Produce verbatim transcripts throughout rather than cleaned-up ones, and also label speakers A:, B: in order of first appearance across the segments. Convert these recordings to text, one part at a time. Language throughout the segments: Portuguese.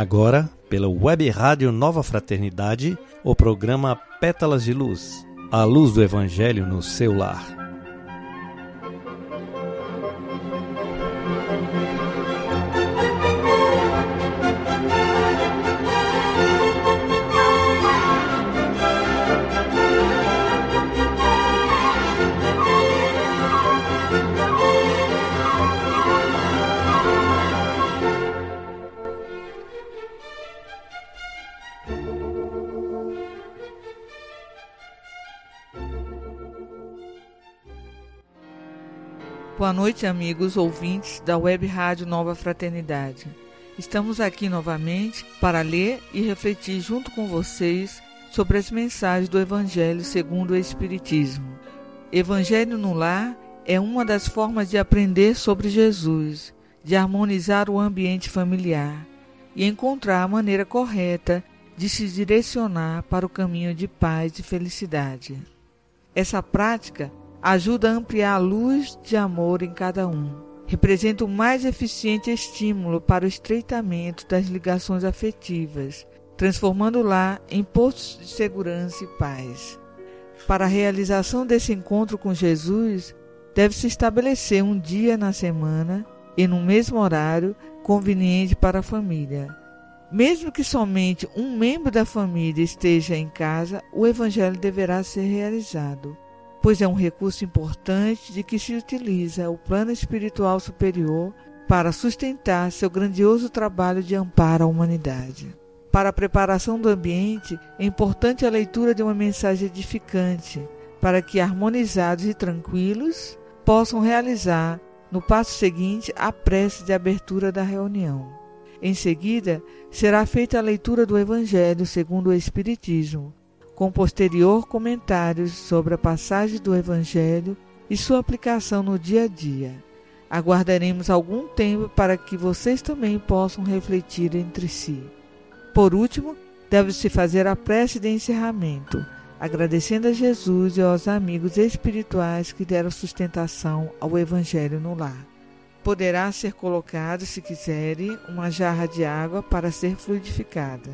A: agora, pela Web Rádio Nova Fraternidade, o programa Pétalas de Luz, a luz do Evangelho no seu lar.
B: Boa noite, amigos ouvintes da Web Rádio Nova Fraternidade. Estamos aqui novamente para ler e refletir junto com vocês sobre as mensagens do Evangelho segundo o Espiritismo. Evangelho no Lar é uma das formas de aprender sobre Jesus, de harmonizar o ambiente familiar e encontrar a maneira correta de se direcionar para o caminho de paz e felicidade. Essa prática ajuda a ampliar a luz de amor em cada um. Representa o mais eficiente estímulo para o estreitamento das ligações afetivas, transformando o lar em postos de segurança e paz. Para a realização desse encontro com Jesus, deve-se estabelecer um dia na semana e no mesmo horário conveniente para a família. Mesmo que somente um membro da família esteja em casa, o Evangelho deverá ser realizado, pois é um recurso importante de que se utiliza o plano espiritual superior para sustentar seu grandioso trabalho de amparo à humanidade. Para a preparação do ambiente, é importante a leitura de uma mensagem edificante, para que, harmonizados e tranquilos, possam realizar, no passo seguinte, a prece de abertura da reunião. Em seguida, será feita a leitura do Evangelho segundo o Espiritismo, com posterior comentários sobre a passagem do Evangelho e sua aplicação no dia a dia. Aguardaremos algum tempo para que vocês também possam refletir entre si. Por último, deve-se fazer a prece de encerramento, agradecendo a Jesus e aos amigos espirituais que deram sustentação ao Evangelho no lar. Poderá ser colocado, se quiserem, uma jarra de água para ser fluidificada.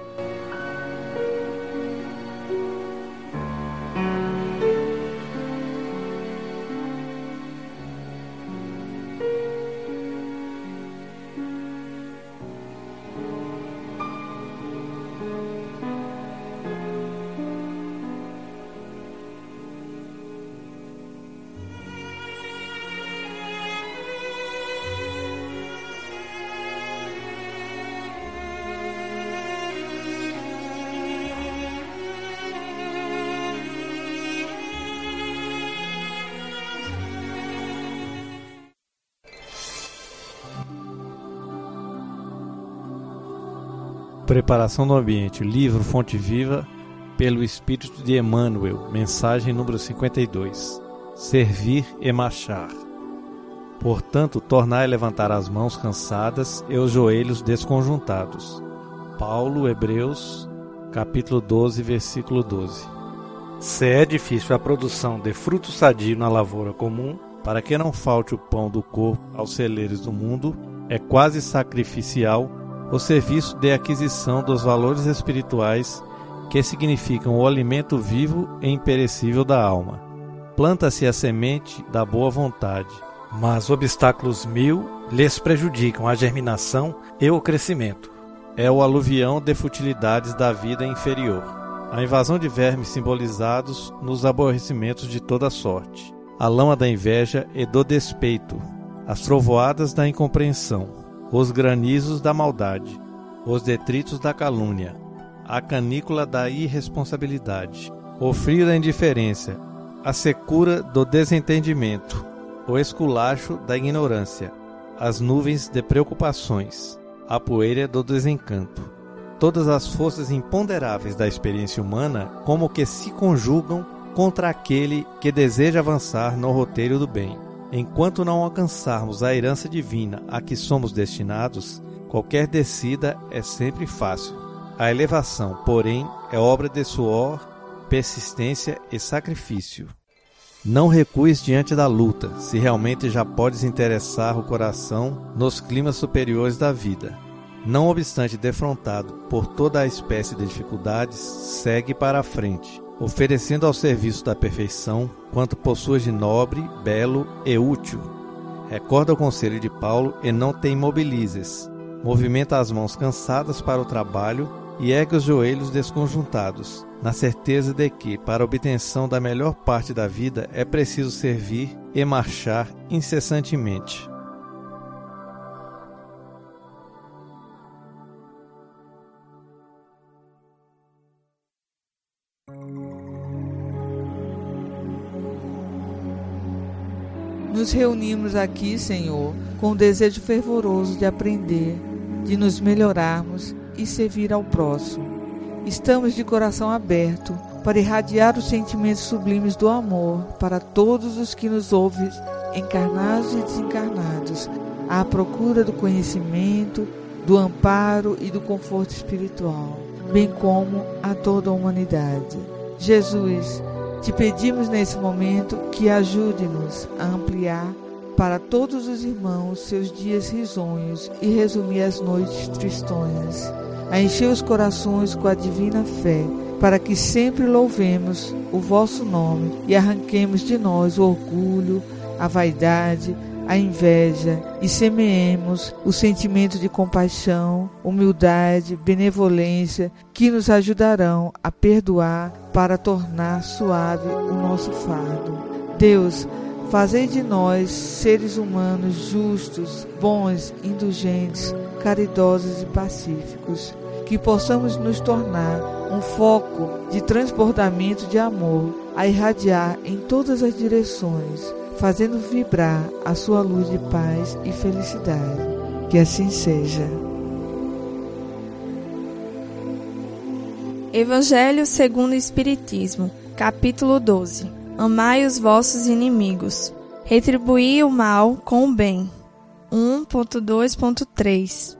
A: Preparação do ambiente, livro Fonte Viva, pelo Espírito de Emmanuel, mensagem número cinquenta e dois. Servir e marchar. Portanto, tornai a levantar as mãos cansadas e os joelhos desconjuntados. Paulo, Hebreus, capítulo doze, versículo doze. Se é difícil a produção de fruto sadio na lavoura comum, para que não falte o pão do corpo aos celeiros do mundo, é quase sacrificial o serviço de aquisição dos valores espirituais que significam o alimento vivo e imperecível da alma. Planta-se a semente da boa vontade, mas obstáculos mil lhes prejudicam a germinação e o crescimento. É o aluvião de futilidades da vida inferior, a invasão de vermes simbolizados nos aborrecimentos de toda sorte, a lama da inveja e do despeito, as trovoadas da incompreensão, os granizos da maldade, os detritos da calúnia, a canícula da irresponsabilidade, o frio da indiferença, a secura do desentendimento, o esculacho da ignorância, as nuvens de preocupações, a poeira do desencanto. Todas as forças imponderáveis da experiência humana como que se conjugam contra aquele que deseja avançar no roteiro do bem. Enquanto não alcançarmos a herança divina a que somos destinados, qualquer descida é sempre fácil. A elevação, porém, é obra de suor, persistência e sacrifício. Não recues diante da luta, se realmente já podes interessar o coração nos climas superiores da vida. não obstante defrontado por toda a espécie de dificuldades, segue para a frente, oferecendo ao serviço da perfeição quanto possuas de nobre, belo e útil. Recorda o conselho de Paulo e não te imobilizes. Movimenta as mãos cansadas para o trabalho e ergue os joelhos desconjuntados, na certeza de que, para a obtenção da melhor parte da vida, é preciso servir e marchar incessantemente.
B: Nos reunimos aqui, Senhor, com o desejo fervoroso de aprender, de nos melhorarmos e servir ao próximo. Estamos de coração aberto para irradiar os sentimentos sublimes do amor para todos os que nos ouvem, encarnados e desencarnados, à procura do conhecimento, do amparo e do conforto espiritual, bem como a toda a humanidade. Jesus, te pedimos nesse momento que ajude-nos a ampliar para todos os irmãos seus dias risonhos e resumir as noites tristonhas, a encher os corações com a divina fé, para que sempre louvemos o vosso nome e arranquemos de nós o orgulho, a vaidade, a inveja e semeemos o sentimento de compaixão, humildade, benevolência, que nos ajudarão a perdoar para tornar suave o nosso fardo. Deus, fazei de nós seres humanos justos, bons, indulgentes, caridosos e pacíficos, que possamos nos tornar um foco de transbordamento de amor a irradiar em todas as direções, fazendo vibrar a sua luz de paz e felicidade. Que assim seja.
C: Evangelho segundo o Espiritismo, capítulo doze. Amai os vossos inimigos. Retribuí o mal com o bem. um ponto dois ponto três.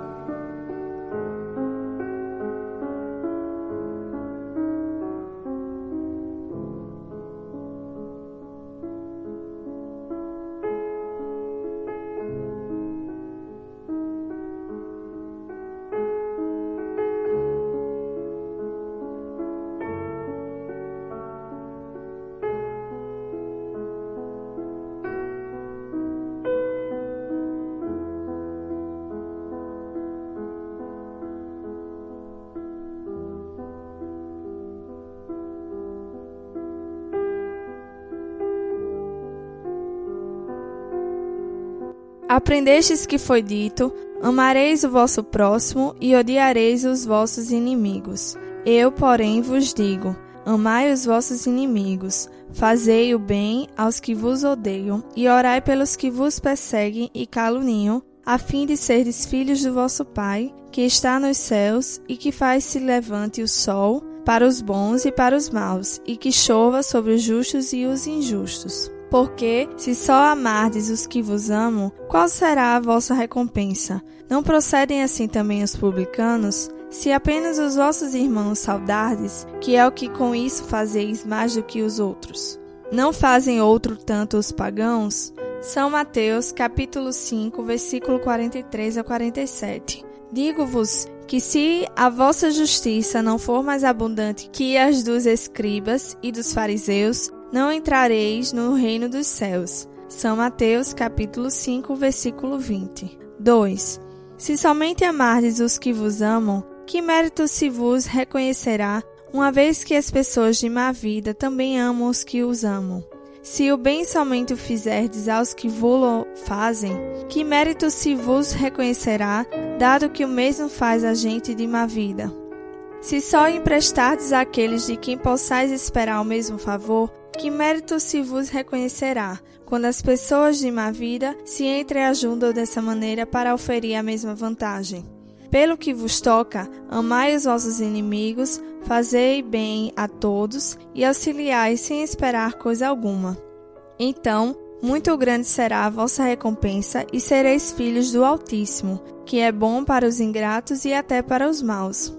C: Aprendestes que foi dito: amareis o vosso próximo e odiareis os vossos inimigos. Eu, porém, vos digo: amai os vossos inimigos, fazei o bem aos que vos odeiam e orai pelos que vos perseguem e caluniam, a fim de serdes filhos do vosso Pai, que está nos céus e que faz se levante o sol para os bons e para os maus, e que chova sobre os justos e os injustos. Porque, se só amardes os que vos amam, qual será a vossa recompensa? Não procedem assim também os publicanos? Se apenas os vossos irmãos saudardes, que é o que com isso fazeis mais do que os outros, não fazem outro tanto os pagãos? São Mateus, capítulo cinco, versículo quarenta e três a quarenta e sete. Digo-vos que se a vossa justiça não for mais abundante que as dos escribas e dos fariseus, não entrareis no reino dos céus. São Mateus, capítulo cinco, versículo vinte. dois. Se somente amardes os que vos amam, que mérito se vos reconhecerá, uma vez que as pessoas de má vida também amam os que os amam? Se o bem somente o fizerdes aos que vô-lo fazem, que mérito se vos reconhecerá, dado que o mesmo faz a gente de má vida? Se só emprestardes àqueles de quem possais esperar o mesmo favor, que mérito se vos reconhecerá, quando as pessoas de má vida se entreajudam dessa maneira para oferir a mesma vantagem? Pelo que vos toca, amai os vossos inimigos, fazei bem a todos e auxiliai sem esperar coisa alguma. Então, muito grande será a vossa recompensa e sereis filhos do Altíssimo, que é bom para os ingratos e até para os maus.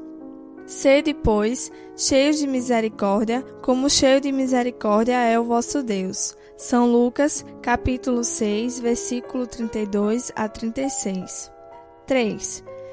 C: Sede, pois, cheios de misericórdia, como cheio de misericórdia é o vosso Deus. São Lucas, capítulo seis, versículo trinta e dois a trinta e seis. três.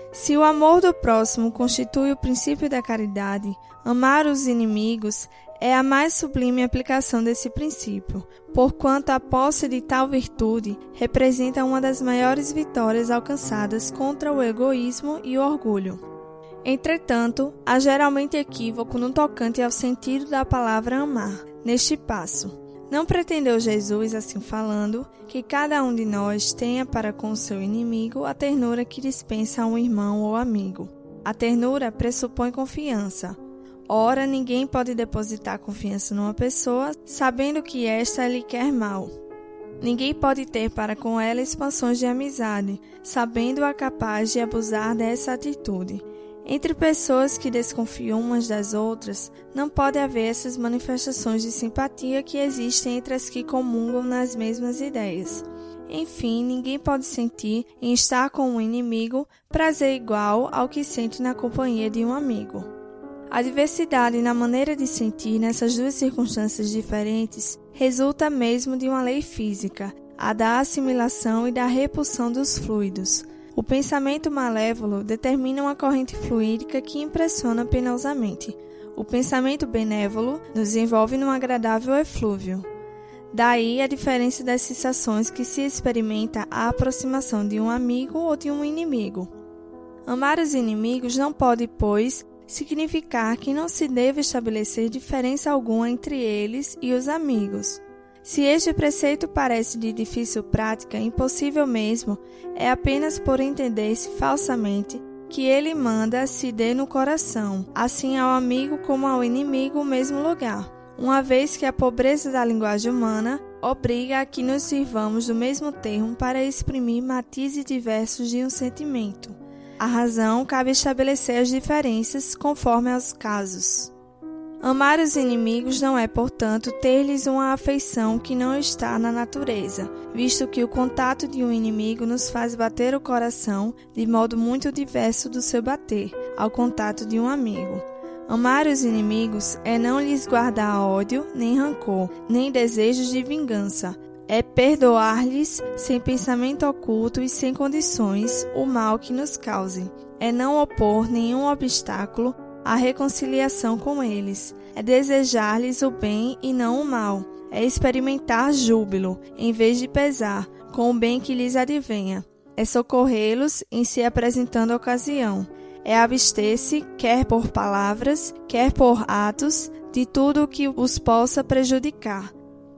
C: Se o amor do próximo constitui o princípio da caridade, amar os inimigos é a mais sublime aplicação desse princípio, porquanto a posse de tal virtude representa uma das maiores vitórias alcançadas contra o egoísmo e o orgulho. Entretanto, há geralmente equívoco no tocante ao sentido da palavra amar, neste passo. Não pretendeu Jesus, assim falando, que cada um de nós tenha para com o seu inimigo a ternura que dispensa a um irmão ou amigo. A ternura pressupõe confiança. Ora, ninguém pode depositar confiança numa pessoa, sabendo que esta lhe quer mal. Ninguém pode ter para com ela expansões de amizade, sabendo-a capaz de abusar dessa atitude. Entre pessoas que desconfiam umas das outras, não pode haver essas manifestações de simpatia que existem entre as que comungam nas mesmas ideias. Enfim, ninguém pode sentir, em estar com um inimigo, prazer igual ao que sente na companhia de um amigo. A diversidade na maneira de sentir nessas duas circunstâncias diferentes resulta mesmo de uma lei física, a da assimilação e da repulsão dos fluidos. O pensamento malévolo determina uma corrente fluídica que impressiona penosamente. O pensamento benévolo nos envolve num agradável eflúvio. Daí a diferença das sensações que se experimenta à aproximação de um amigo ou de um inimigo. Amar os inimigos não pode, pois, significar que não se deve estabelecer diferença alguma entre eles e os amigos. Se este preceito parece de difícil prática, impossível mesmo, é apenas por entender-se falsamente que ele manda se dê no coração, assim ao amigo como ao inimigo o mesmo lugar, uma vez que a pobreza da linguagem humana obriga a que nos sirvamos do mesmo termo para exprimir matizes diversos de um sentimento. A razão cabe estabelecer as diferenças conforme aos casos. Amar os inimigos não é, portanto, ter-lhes uma afeição que não está na natureza, visto que o contato de um inimigo nos faz bater o coração de modo muito diverso do seu bater ao contato de um amigo. Amar os inimigos é não lhes guardar ódio, nem rancor, nem desejos de vingança. É perdoar-lhes, sem pensamento oculto e sem condições, o mal que nos causem. É não opor nenhum obstáculo à reconciliação com eles. É desejar-lhes o bem e não o mal. É experimentar júbilo, em vez de pesar, com o bem que lhes advenha. É socorrê-los em se apresentando a ocasião. É abster-se, quer por palavras, quer por atos, de tudo o que os possa prejudicar.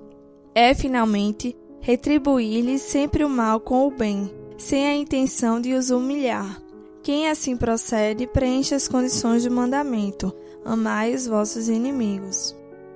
C: É, finalmente, retribuir-lhes sempre o mal com o bem, sem a intenção de os humilhar. Quem assim procede, preenche as condições do mandamento: amai os vossos inimigos.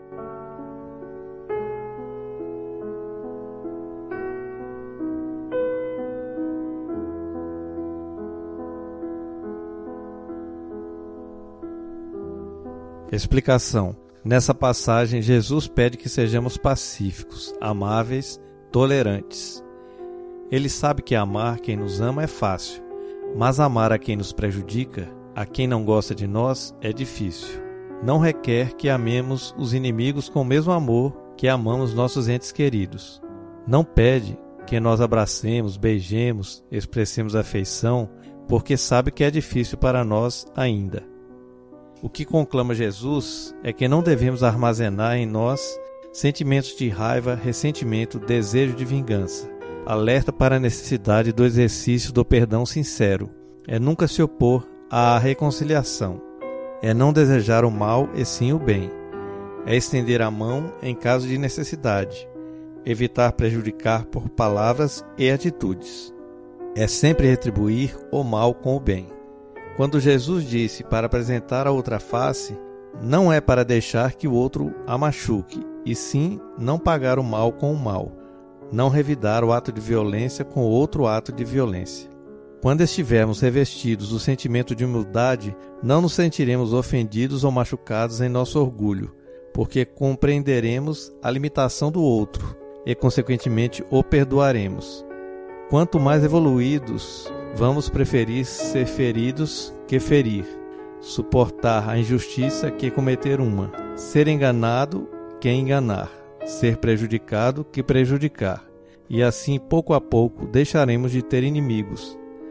A: Explicação. Nessa passagem, Jesus pede que sejamos pacíficos, amáveis, tolerantes. Ele sabe que amar quem nos ama é fácil, mas amar a quem nos prejudica, a quem não gosta de nós, é difícil. Não requer que amemos os inimigos com o mesmo amor que amamos nossos entes queridos. Não pede que nós abracemos, beijemos, expressemos afeição, porque sabe que é difícil para nós ainda. O que conclama Jesus é que não devemos armazenar em nós sentimentos de raiva, ressentimento, desejo de vingança. Alerta para a necessidade do exercício do perdão sincero. É nunca se opor à reconciliação. É não desejar o mal e sim o bem. É estender a mão em caso de necessidade. Evitar prejudicar por palavras e atitudes. É sempre retribuir o mal com o bem. Quando Jesus disse para apresentar a outra face, não é para deixar que o outro a machuque, e sim não pagar o mal com o mal, não revidar o ato de violência com outro ato de violência. Quando estivermos revestidos do sentimento de humildade, não nos sentiremos ofendidos ou machucados em nosso orgulho, porque compreenderemos a limitação do outro e, consequentemente, o perdoaremos. Quanto mais evoluídos, vamos preferir ser feridos que ferir, suportar a injustiça que cometer uma, ser enganado que enganar, ser prejudicado que prejudicar, e assim pouco a pouco deixaremos de ter inimigos.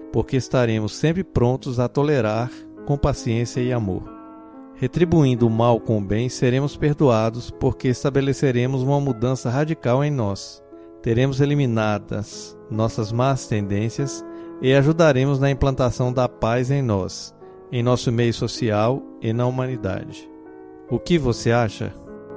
A: porque estaremos sempre prontos a tolerar com paciência e amor. Retribuindo o mal com o bem, seremos perdoados, porque estabeleceremos uma mudança radical em nós. Teremos eliminadas nossas más tendências e ajudaremos na implantação da paz em nós, em nosso meio social e na humanidade. O que você acha?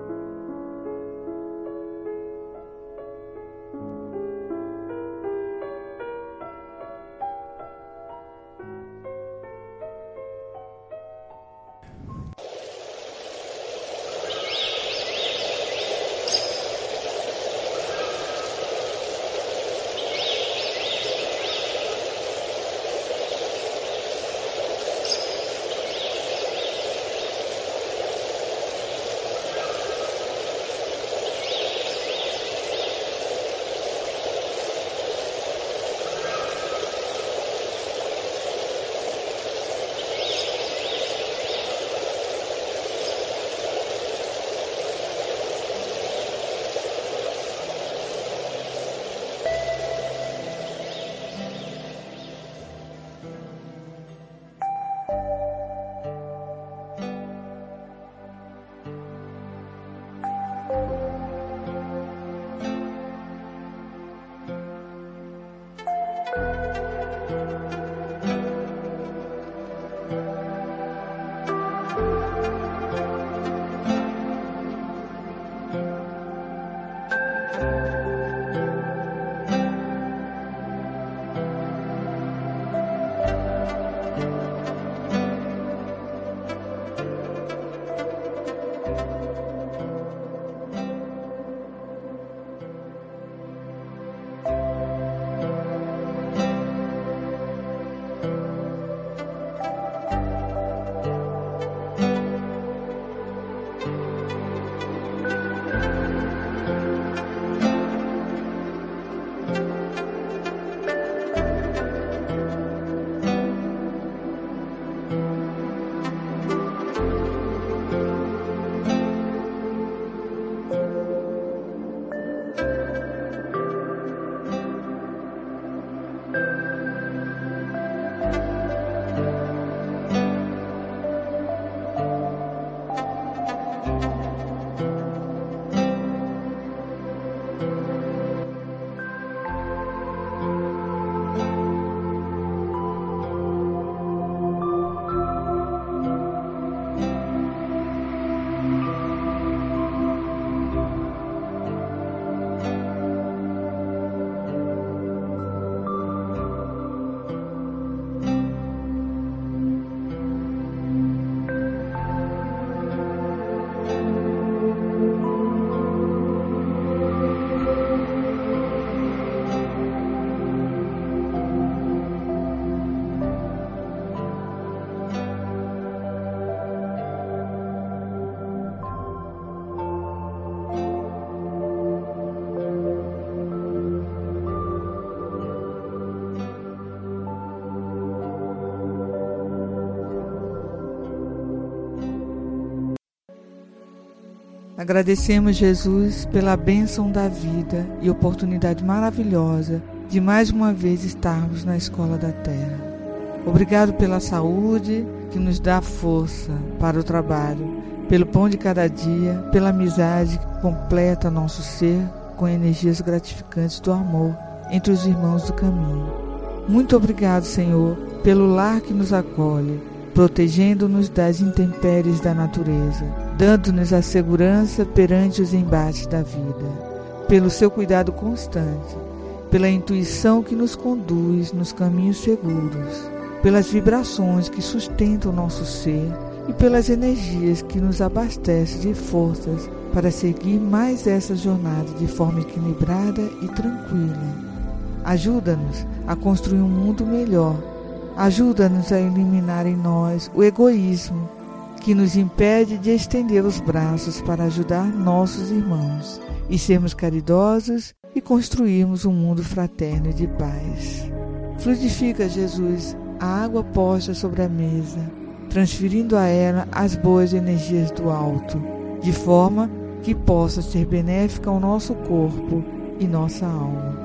B: Agradecemos, Jesus, pela bênção da vida e oportunidade maravilhosa de mais uma vez estarmos na escola da terra. Obrigado pela saúde que nos dá força para o trabalho, pelo pão de cada dia, pela amizade que completa nosso ser com energias gratificantes do amor entre os irmãos do caminho. Muito obrigado, Senhor, pelo lar que nos acolhe, protegendo-nos das intempéries da natureza, dando-nos a segurança perante os embates da vida, pelo seu cuidado constante, pela intuição que nos conduz nos caminhos seguros, pelas vibrações que sustentam nosso ser e pelas energias que nos abastecem de forças para seguir mais essa jornada de forma equilibrada e tranquila. Ajuda-nos a construir um mundo melhor. Ajuda-nos a eliminar em nós o egoísmo que nos impede de estender os braços para ajudar nossos irmãos e sermos caridosos e construirmos um mundo fraterno e de paz. Fluidifica, Jesus, a água posta sobre a mesa, transferindo a ela as boas energias do alto, de forma que possa ser benéfica ao nosso corpo e nossa alma.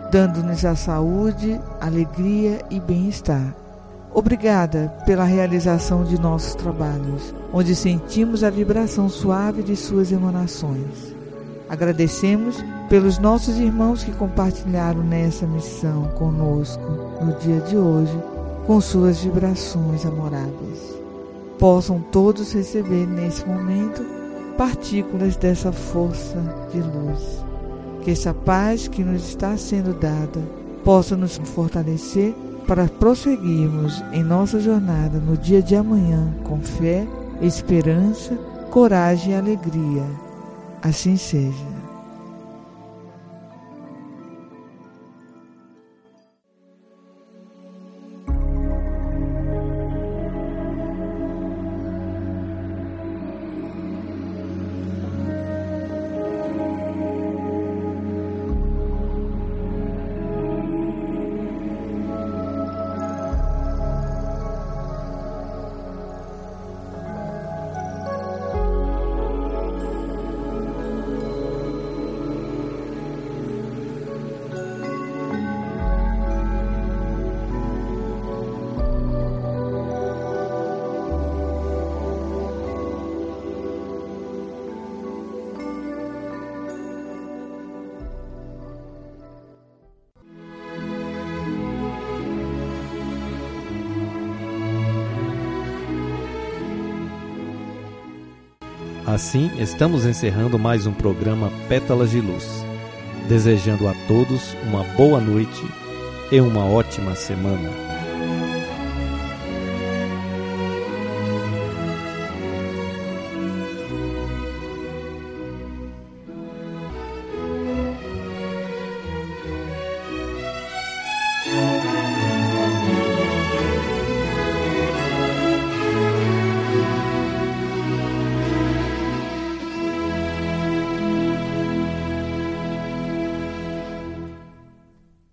B: dando-nos a saúde, alegria e bem-estar. Obrigada pela realização de nossos trabalhos, onde sentimos a vibração suave de suas emanações. Agradecemos pelos nossos irmãos que compartilharam nessa missão conosco no dia de hoje, com suas vibrações amoráveis. Possam todos receber nesse momento partículas dessa força de luz. Que essa paz que nos está sendo dada possa nos fortalecer para prosseguirmos em nossa jornada no dia de amanhã com fé, esperança, coragem e alegria. Assim seja.
A: Assim, estamos encerrando mais um programa Pétalas de Luz, desejando a todos uma boa noite e uma ótima semana.